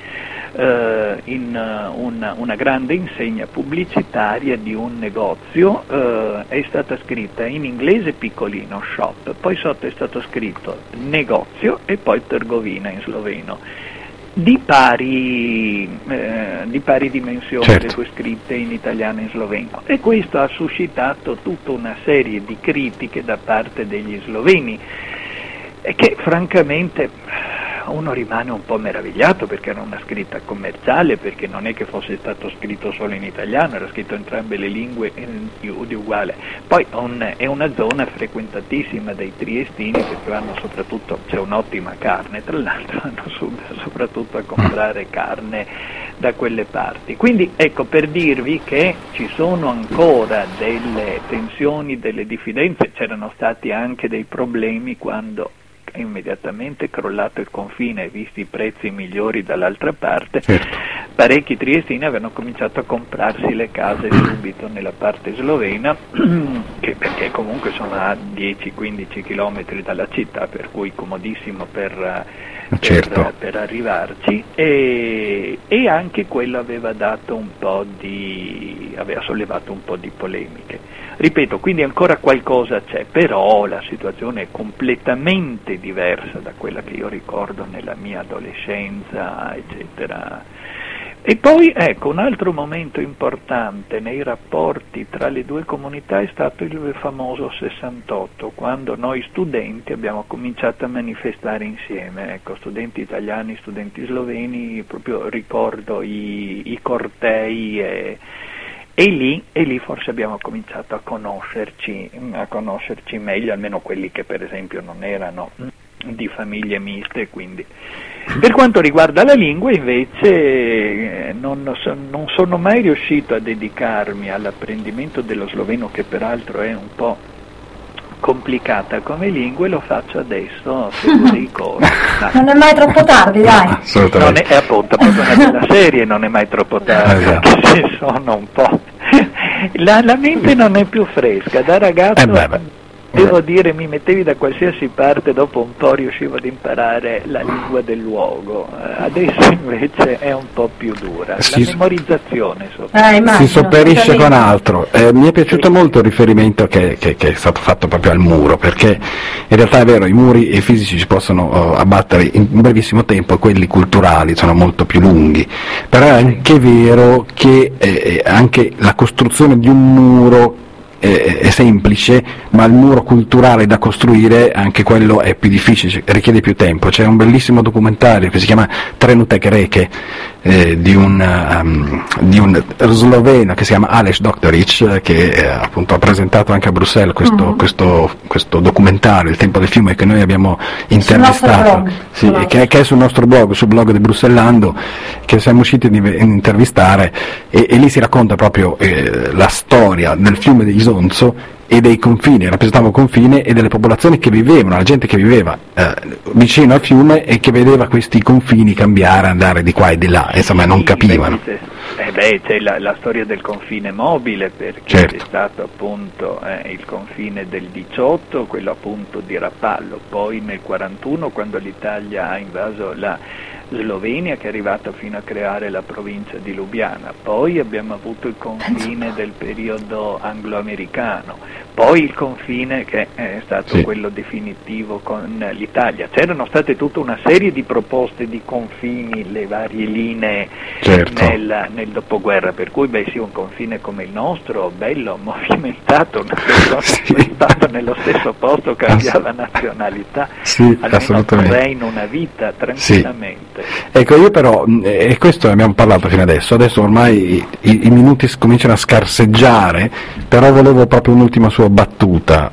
in una grande insegna pubblicitaria di un negozio è stata scritta in inglese piccolino, shop, poi sotto è stato scritto negozio e poi Trgovina in sloveno. Di pari dimensioni, certo, le due scritte in italiano e in sloveno, e questo ha suscitato tutta una serie di critiche da parte degli sloveni, che francamente uno rimane un po' meravigliato, perché era una scritta commerciale, perché non è che fosse stato scritto solo in italiano, era scritto in entrambe le lingue di uguale. Poi è una zona frequentatissima dai triestini, perché vanno soprattutto, c'è un'ottima carne, tra l'altro vanno soprattutto a comprare carne da quelle parti. Quindi ecco, per dirvi che ci sono ancora delle tensioni, delle diffidenze, c'erano stati anche dei problemi quando è immediatamente crollato il confine e visti i prezzi migliori dall'altra parte, certo, parecchi triestini avevano cominciato a comprarsi le case subito nella parte slovena, perché comunque sono a 10-15 km dalla città, per cui comodissimo per arrivarci, e anche quello aveva sollevato un po' di polemiche. Ripeto, quindi ancora qualcosa c'è, però la situazione è completamente diversa da quella che io ricordo nella mia adolescenza, eccetera. E poi, ecco, un altro momento importante nei rapporti tra le due comunità è stato il famoso 68, quando noi studenti abbiamo cominciato a manifestare insieme, ecco, studenti italiani, studenti sloveni, proprio ricordo i cortei e lì forse abbiamo cominciato a conoscerci meglio, almeno quelli che per esempio non erano di famiglie miste. Quindi per quanto riguarda la lingua invece non sono mai riuscito a dedicarmi all'apprendimento dello sloveno, che peraltro è un po' complicata come lingua, e lo faccio adesso, seguo dei corsi. Non è mai troppo tardi, dai. Non è appunto proprio una della serie, non è mai troppo tardi, anche se sono un po'. La mente non è più fresca, da ragazzo. Devo dire, mi mettevi da qualsiasi parte, dopo un po' riuscivo ad imparare la lingua del luogo, adesso invece è un po' più dura, la memorizzazione si sopperisce con altro. Mi è piaciuto molto il riferimento che è stato fatto proprio al muro, perché in realtà è vero, i muri fisici si possono abbattere in brevissimo tempo, quelli culturali sono molto più lunghi, però è anche vero che anche la costruzione di un muro è semplice, ma il muro culturale da costruire, anche quello è più difficile, richiede più tempo. C'è un bellissimo documentario che si chiama Trenute greche, di un sloveno che si chiama Aleš Doktorić, che appunto ha presentato anche a Bruxelles questo documentario, Il tempo del fiume, che noi abbiamo intervistato, che è sul nostro blog, sul blog di Bruxellando, che siamo usciti a intervistare, e lì si racconta proprio la storia del fiume di Isonzo e dei confini, rappresentava un confine, e delle popolazioni che vivevano, la gente che viveva vicino al fiume e che vedeva questi confini cambiare, andare di qua e di là, insomma non capivano. C'è la storia del confine mobile, perché certo. C'è stato appunto il confine del 18, quello appunto di Rapallo, poi nel 41 quando l'Italia ha invaso la Slovenia, che è arrivata fino a creare la provincia di Lubiana, poi abbiamo avuto il confine del periodo anglo-americano, poi il confine che è stato quello definitivo con l'Italia. C'erano state tutta una serie di proposte di confini, le varie linee nel dopoguerra, per cui un confine come il nostro, bello, movimentato, una persona stata nello stesso posto, cambiava nazionalità, almeno vorrei in una vita tranquillamente. Ecco, io però, e questo ne abbiamo parlato fino adesso ormai i minuti cominciano a scarseggiare, però volevo proprio un'ultima sua battuta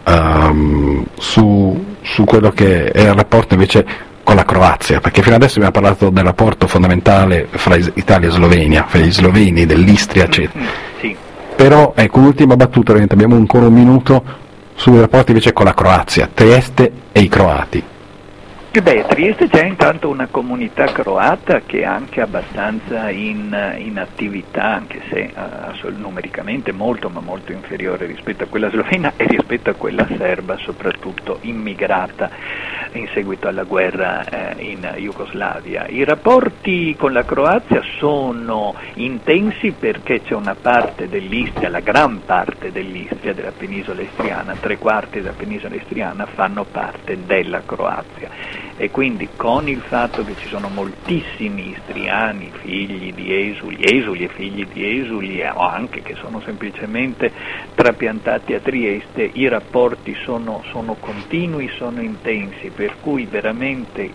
su quello che è il rapporto invece con la Croazia, perché fino adesso abbiamo parlato del rapporto fondamentale fra Italia e Slovenia, fra gli sloveni, dell'Istria, eccetera. Sì. Però ecco, un'ultima battuta, abbiamo ancora un minuto sui rapporti invece con la Croazia, Trieste e i croati. Trieste c'è intanto una comunità croata che è anche abbastanza in attività, anche se numericamente molto ma molto inferiore rispetto a quella slovena e rispetto a quella serba, soprattutto immigrata in seguito alla guerra in Jugoslavia. I rapporti con la Croazia sono intensi perché c'è una parte dell'Istria, la gran parte dell'Istria, della penisola istriana, 3/4 della penisola istriana fanno parte della Croazia. E quindi con il fatto che ci sono moltissimi istriani, figli di esuli e figli di esuli, o anche che sono semplicemente trapiantati a Trieste, i rapporti sono continui, sono intensi, per cui veramente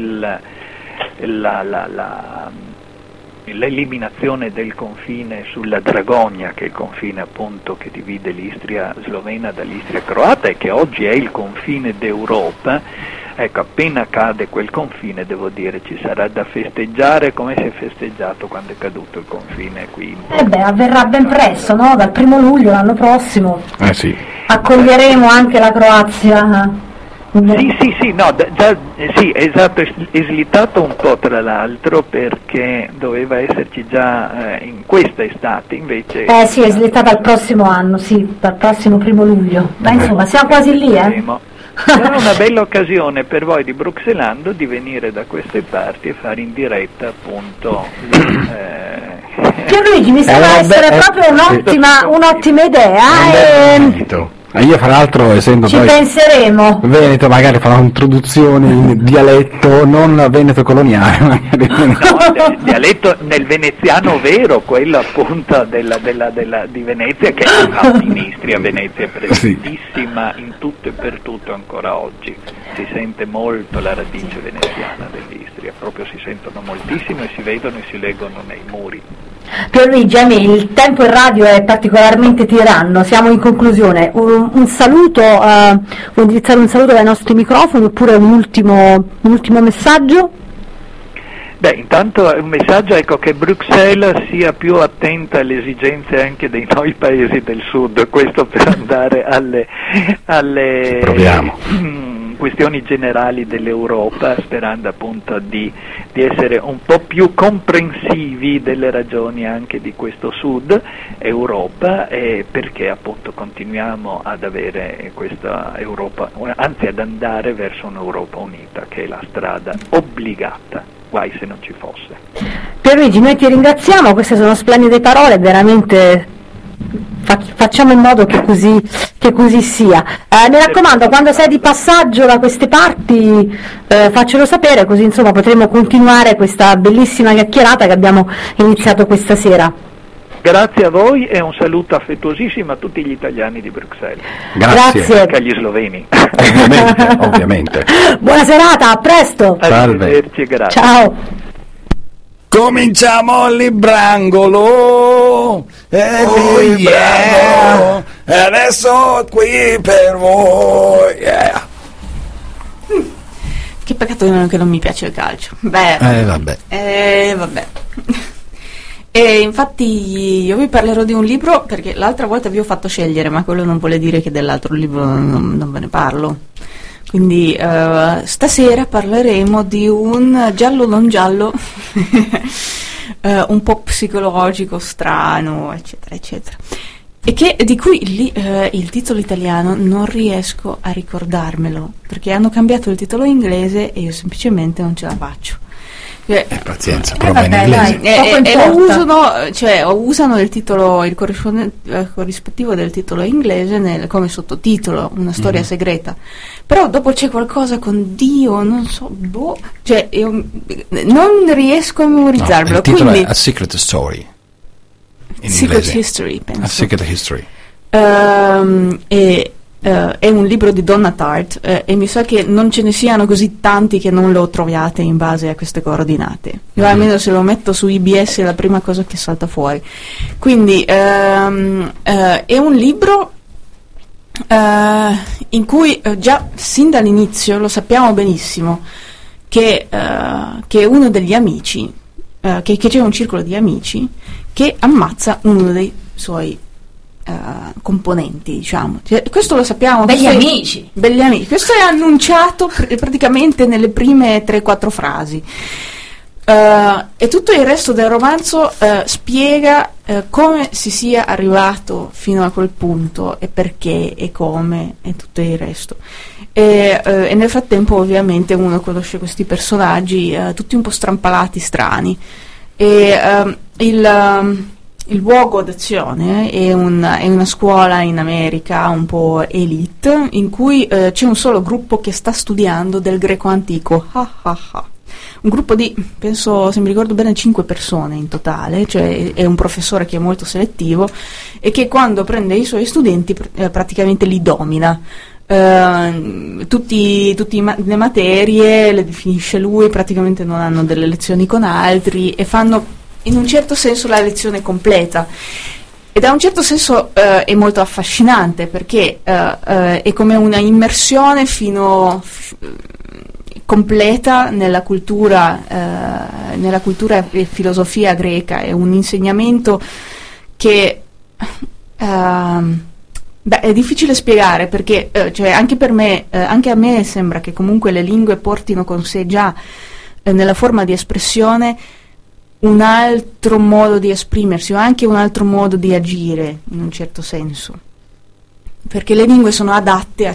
l'eliminazione del confine sulla Dragogna, che è il confine appunto che divide l'Istria slovena dall'Istria croata e che oggi è il confine d'Europa. Ecco, appena cade quel confine, devo dire, ci sarà da festeggiare come si è festeggiato quando è caduto il confine qui. Avverrà ben presto, no? Dal 1 luglio l'anno prossimo. Sì. Accoglieremo anche la Croazia. Esatto, è slittato un po' tra l'altro perché doveva esserci già in questa estate, invece... è slittata al prossimo anno, dal prossimo 1 luglio. Ma insomma, siamo quasi lì, Sarà una bella occasione per voi di Bruxellando di venire da queste parti e fare in diretta appunto Pierluigi, mi sembra essere proprio un'ottima idea. Io fra l'altro, essendo ci penseremo. Veneto, magari farò un'introduzione in dialetto non veneto coloniale, magari. No, dialetto nel veneziano vero, quello appunto di Venezia, che è in Istria. Venezia è presentissima in tutto e per tutto ancora oggi. Si sente molto la radice veneziana dell'Istria, proprio si sentono moltissimo e si vedono e si leggono nei muri. Pierluigi, il tempo in radio è particolarmente tiranno, siamo in conclusione. Un saluto, vuoi indirizzare un saluto dai nostri microfoni oppure un ultimo messaggio? Intanto un messaggio, che Bruxelles sia più attenta alle esigenze anche dei noi paesi del sud, questo per andare alle questioni generali dell'Europa, sperando appunto di essere un po' più comprensivi delle ragioni anche di questo sud Europa, perché appunto continuiamo ad avere questa Europa, anzi ad andare verso un'Europa unita, che è la strada obbligata, guai se non ci fosse. Pierluigi, noi ti ringraziamo, queste sono splendide parole, veramente facciamo in modo che così sia. Mi raccomando, quando sei di passaggio da queste parti faccelo sapere, così insomma potremo continuare questa bellissima chiacchierata che abbiamo iniziato questa sera. Grazie a voi e un saluto affettuosissimo a tutti gli italiani di Bruxelles. Grazie. Anche agli sloveni. Ovviamente. Buona serata, a presto. Salve. Arrivederci, grazie. Ciao. Cominciamo il librangolo, yeah, e adesso qui per voi, yeah. Che peccato che non mi piace il calcio. Vabbè. E infatti io vi parlerò di un libro, perché l'altra volta vi ho fatto scegliere, ma quello non vuole dire che dell'altro libro non ve ne parlo. Quindi stasera parleremo di un giallo non giallo, un po' psicologico, strano, eccetera, eccetera. E di cui il titolo italiano non riesco a ricordarmelo, perché hanno cambiato il titolo inglese e io semplicemente non ce la faccio. Pazienza, prova in inglese. E lo usano il titolo, il corrispettivo del titolo inglese come sottotitolo, una storia segreta. Però dopo c'è qualcosa con Dio, non so, cioè io non riesco a memorizzarmelo. No, il titolo quindi, è A Secret Story. In Secret inglese. History, penso. A Secret History. È un libro di Donna Tartt e mi sa che non ce ne siano così tanti che non lo troviate in base a queste coordinate. Io almeno se lo metto su IBS è la prima cosa che salta fuori. Quindi è un libro in cui già sin dall'inizio lo sappiamo benissimo che uno degli amici, che c'è un circolo di amici che ammazza uno dei suoi componenti, diciamo. Cioè, questo lo sappiamo. Belli amici. Questo è annunciato praticamente nelle prime 3-4 frasi. E tutto il resto del romanzo spiega come si sia arrivato fino a quel punto e perché e come e tutto il resto. E nel frattempo ovviamente uno conosce questi personaggi tutti un po' strampalati, strani. E il luogo d'azione è una scuola in America un po' elite, in cui c'è un solo gruppo che sta studiando del greco antico. Un gruppo di, penso, se mi ricordo bene, 5 persone in totale, cioè è un professore che è molto selettivo e che quando prende i suoi studenti praticamente li domina. Tutte le materie le definisce lui, praticamente non hanno delle lezioni con altri e fanno in un certo senso la lezione completa, e da un certo senso è molto affascinante perché è come una immersione completa nella cultura e filosofia greca. È un insegnamento che è difficile spiegare perché cioè anche per me, anche a me sembra che comunque le lingue portino con sé già nella forma di espressione un altro modo di esprimersi o anche un altro modo di agire, in un certo senso, perché le lingue sono adatte a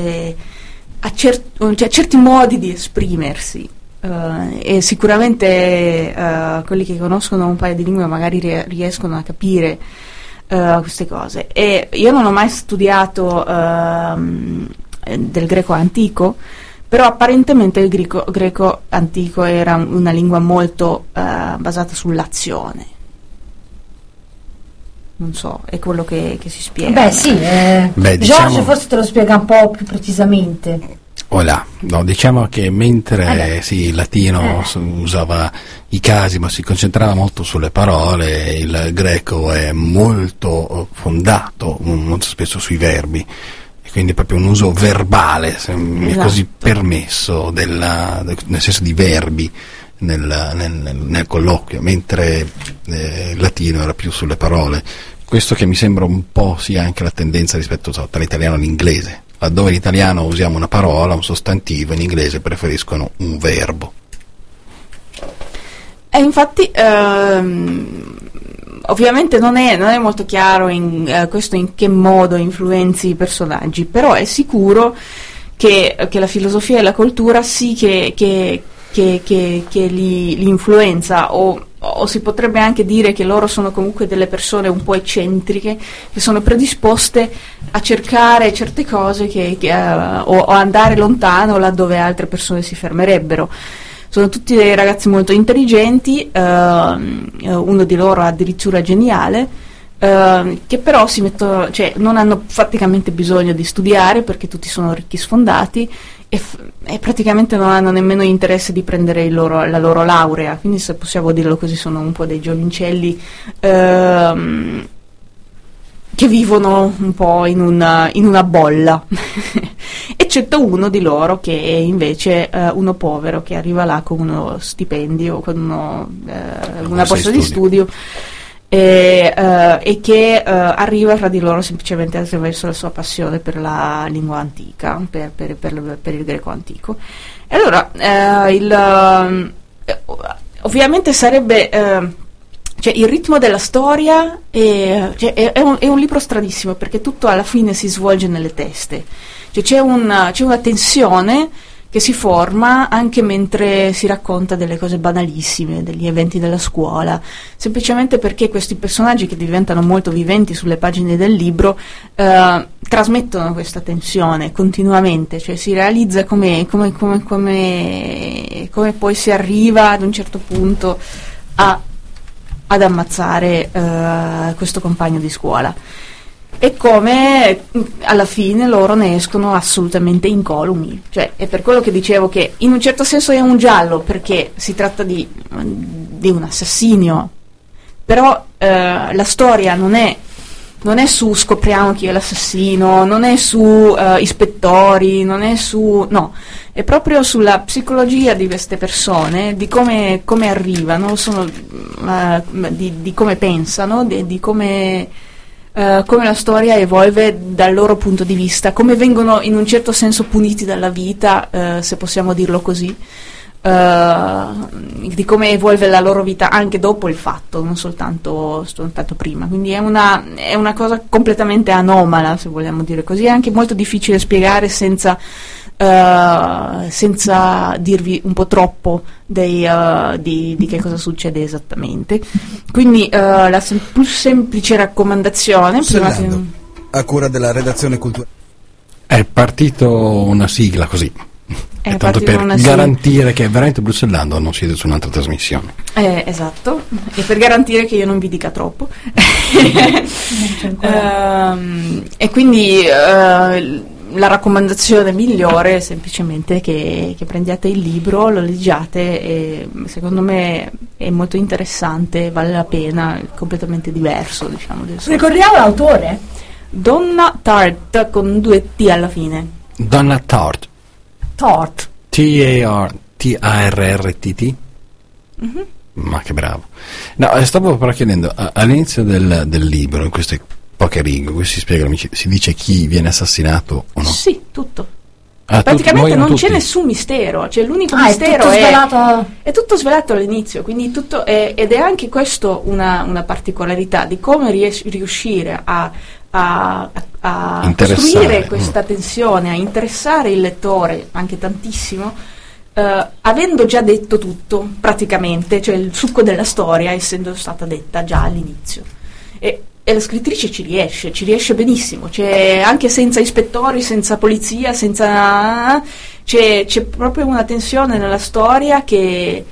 certi modi di esprimersi, e sicuramente quelli che conoscono un paio di lingue magari riescono a capire queste cose. E io non ho mai studiato del greco antico, però apparentemente il greco antico era una lingua molto basata sull'azione. Non so, è quello che si spiega. Beh sì, Giorgio forse te lo spiega un po' più precisamente. Diciamo che mentre il latino usava i casi ma si concentrava molto sulle parole, il greco è molto fondato molto spesso sui verbi. Quindi proprio un uso verbale, mi è così permesso, nel senso di verbi nel colloquio, mentre il latino era più sulle parole. Questo che mi sembra un po' sia anche la tendenza rispetto tra l'italiano e l'inglese, laddove in italiano usiamo una parola, un sostantivo, in inglese preferiscono un verbo. E infatti ovviamente non è molto chiaro questo in che modo influenzi i personaggi, però è sicuro che la filosofia e la cultura sì che li influenza, o si potrebbe anche dire che loro sono comunque delle persone un po' eccentriche che sono predisposte a cercare certe cose o andare lontano laddove altre persone si fermerebbero. Sono tutti dei ragazzi molto intelligenti, uno di loro addirittura geniale, che però si mettono, cioè non hanno praticamente bisogno di studiare perché tutti sono ricchi sfondati e praticamente non hanno nemmeno interesse di prendere la loro laurea, quindi se possiamo dirlo così sono un po' dei giovincelli che vivono un po' in una bolla eccetto uno di loro che è invece uno povero che arriva là con uno stipendio, con una borsa di studio e che arriva fra di loro semplicemente attraverso la sua passione per la lingua antica, per il greco antico. E allora ovviamente sarebbe cioè il ritmo della storia è un libro stranissimo perché tutto alla fine si svolge nelle teste, cioè c'è una tensione che si forma anche mentre si racconta delle cose banalissime, degli eventi della scuola, semplicemente perché questi personaggi che diventano molto viventi sulle pagine del libro trasmettono questa tensione continuamente, cioè si realizza come poi si arriva ad un certo punto ad ammazzare questo compagno di scuola. E come alla fine loro ne escono assolutamente incolumi, cioè è per quello che dicevo che in un certo senso è un giallo perché si tratta di un assassinio, però la storia non è su scopriamo chi è l'assassino, non è su ispettori, non è su è proprio sulla psicologia di queste persone, di come arrivano, di come pensano, di come la storia evolve dal loro punto di vista, come vengono in un certo senso puniti dalla vita, se possiamo dirlo così, di come evolve la loro vita anche dopo il fatto, non soltanto prima. Quindi è una cosa completamente anomala, se vogliamo dire così, è anche molto difficile spiegare senza dirvi un po' troppo di che cosa succede esattamente. Quindi la più semplice raccomandazione a cura della redazione culturale è partito una sigla così, tanto per garantire che è veramente Bruxellando, non siete su un'altra trasmissione. Esatto, e per garantire che io non vi dica troppo. E quindi la raccomandazione migliore è semplicemente che prendiate il libro, lo leggiate e secondo me è molto interessante, vale la pena, è completamente diverso, diciamo. Ricordiamo l'autore? Donna Tartt con 2 T alla fine. Donna Tartt. Tartt. Tarrrtt. Mm-hmm. Ma che bravo. No, stavo però chiedendo, all'inizio del libro, in queste poche righe, si spiega, si dice chi viene assassinato o no? Sì, tutto. Praticamente non c'è nessun mistero, cioè l'unico mistero è tutto svelato all'inizio, quindi ed è anche questo una particolarità di come riuscire a costruire questa tensione, a interessare il lettore anche tantissimo, avendo già detto tutto praticamente, cioè il succo della storia essendo stata detta già all'inizio. E la scrittrice ci riesce benissimo, cioè anche senza ispettori, senza polizia, c'è proprio una tensione nella storia che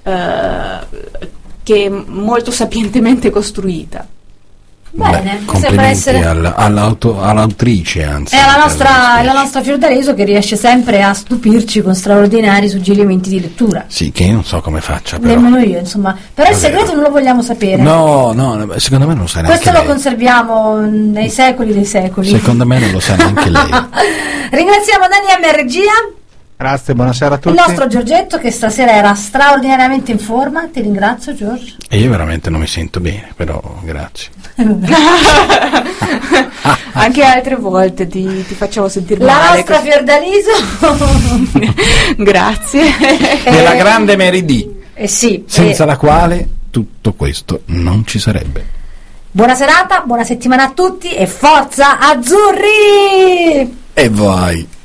è molto sapientemente costruita. Bene, complimenti all'autrice, anzi. È la nostra Fiordaliso che riesce sempre a stupirci con straordinari suggerimenti di lettura. Sì, che io non so come faccia, però. Nemmeno io, insomma. Però il segreto non lo vogliamo sapere. No, secondo me non lo sa neanche lei. Questo lo conserviamo nei secoli dei secoli. Secondo me non lo sa neanche lei. Ringraziamo Dani M. Regia. Grazie, buonasera a tutti. Il nostro Giorgetto che stasera era straordinariamente in forma, ti ringrazio Giorgio. E io veramente non mi sento bene, però grazie. Anche altre volte ti facciamo sentire la male. nostra Fiordaliso. Grazie. E la grande Mary D. Sì. Senza la quale tutto questo non ci sarebbe. Buona serata, buona settimana a tutti e forza Azzurri! E vai.